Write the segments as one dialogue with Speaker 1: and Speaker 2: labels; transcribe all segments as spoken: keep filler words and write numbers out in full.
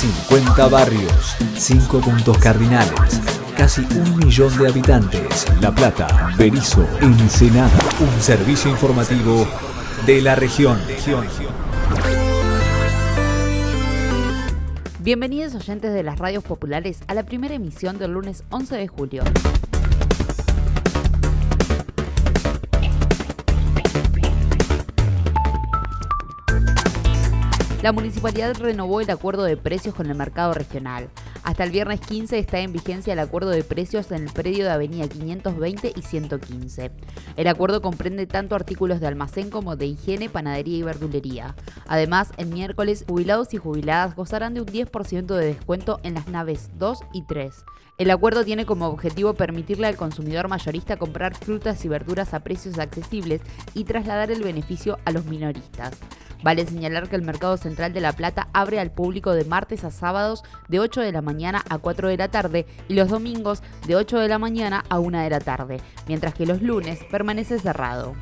Speaker 1: cincuenta barrios, cinco puntos cardinales, casi un millón de habitantes. La Plata, Berisso, Ensenada. Un servicio informativo de la región.
Speaker 2: Bienvenidos oyentes de las radios populares a la primera emisión del lunes once de julio. La municipalidad renovó el acuerdo de precios con el mercado regional. Hasta el viernes quince está en vigencia el acuerdo de precios en el predio de Avenida quinientos veinte y ciento quince. El acuerdo comprende tanto artículos de almacén como de higiene, panadería y verdulería. Además, el miércoles, jubilados y jubiladas gozarán de un diez por ciento de descuento en las naves dos y tres. El acuerdo tiene como objetivo permitirle al consumidor mayorista comprar frutas y verduras a precios accesibles y trasladar el beneficio a los minoristas. Vale señalar que el Mercado Central de La Plata abre al público de martes a sábados de ocho de la mañana a cuatro de la tarde y los domingos de ocho de la mañana a una de la tarde, mientras que los lunes permanece cerrado.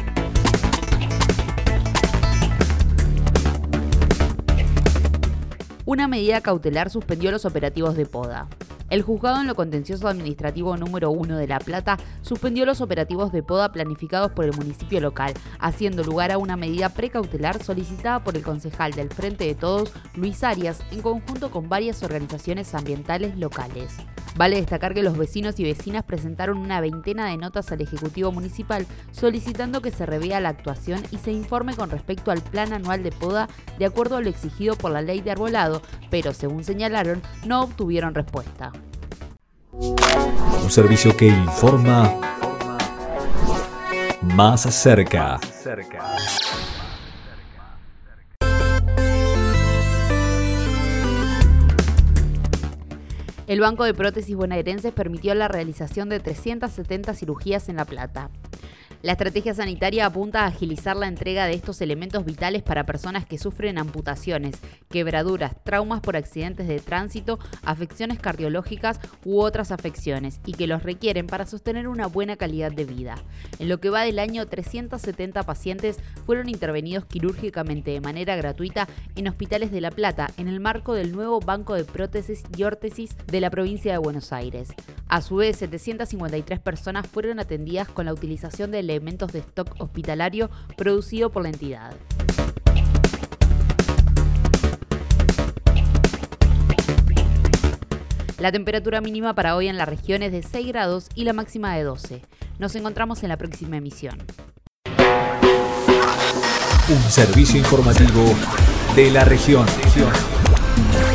Speaker 2: Una medida cautelar suspendió los operativos de poda. El juzgado en lo contencioso administrativo número uno de La Plata suspendió los operativos de poda planificados por el municipio local, haciendo lugar a una medida precautelar solicitada por el concejal del Frente de Todos, Luis Arias, en conjunto con varias organizaciones ambientales locales. Vale destacar que los vecinos y vecinas presentaron una veintena de notas al Ejecutivo Municipal solicitando que se revea la actuación y se informe con respecto al plan anual de poda de acuerdo a lo exigido por la ley de arbolado, pero según señalaron, no obtuvieron respuesta.
Speaker 1: Un servicio que informa más cerca.
Speaker 2: El Banco de Prótesis Bonaerenses permitió la realización de trescientas setenta cirugías en La Plata. La estrategia sanitaria apunta a agilizar la entrega de estos elementos vitales para personas que sufren amputaciones, quebraduras, traumas por accidentes de tránsito, afecciones cardiológicas u otras afecciones y que los requieren para sostener una buena calidad de vida. En lo que va del año, trescientos setenta pacientes fueron intervenidos quirúrgicamente de manera gratuita en hospitales de La Plata en el marco del nuevo Banco de Prótesis y Órtesis de la provincia de Buenos Aires. A su vez, setecientas cincuenta y tres personas fueron atendidas con la utilización de elementos de stock hospitalario producido por la entidad. La temperatura mínima para hoy en la región es de seis grados y la máxima de doce. Nos encontramos en la próxima emisión.
Speaker 1: Un servicio informativo de la región.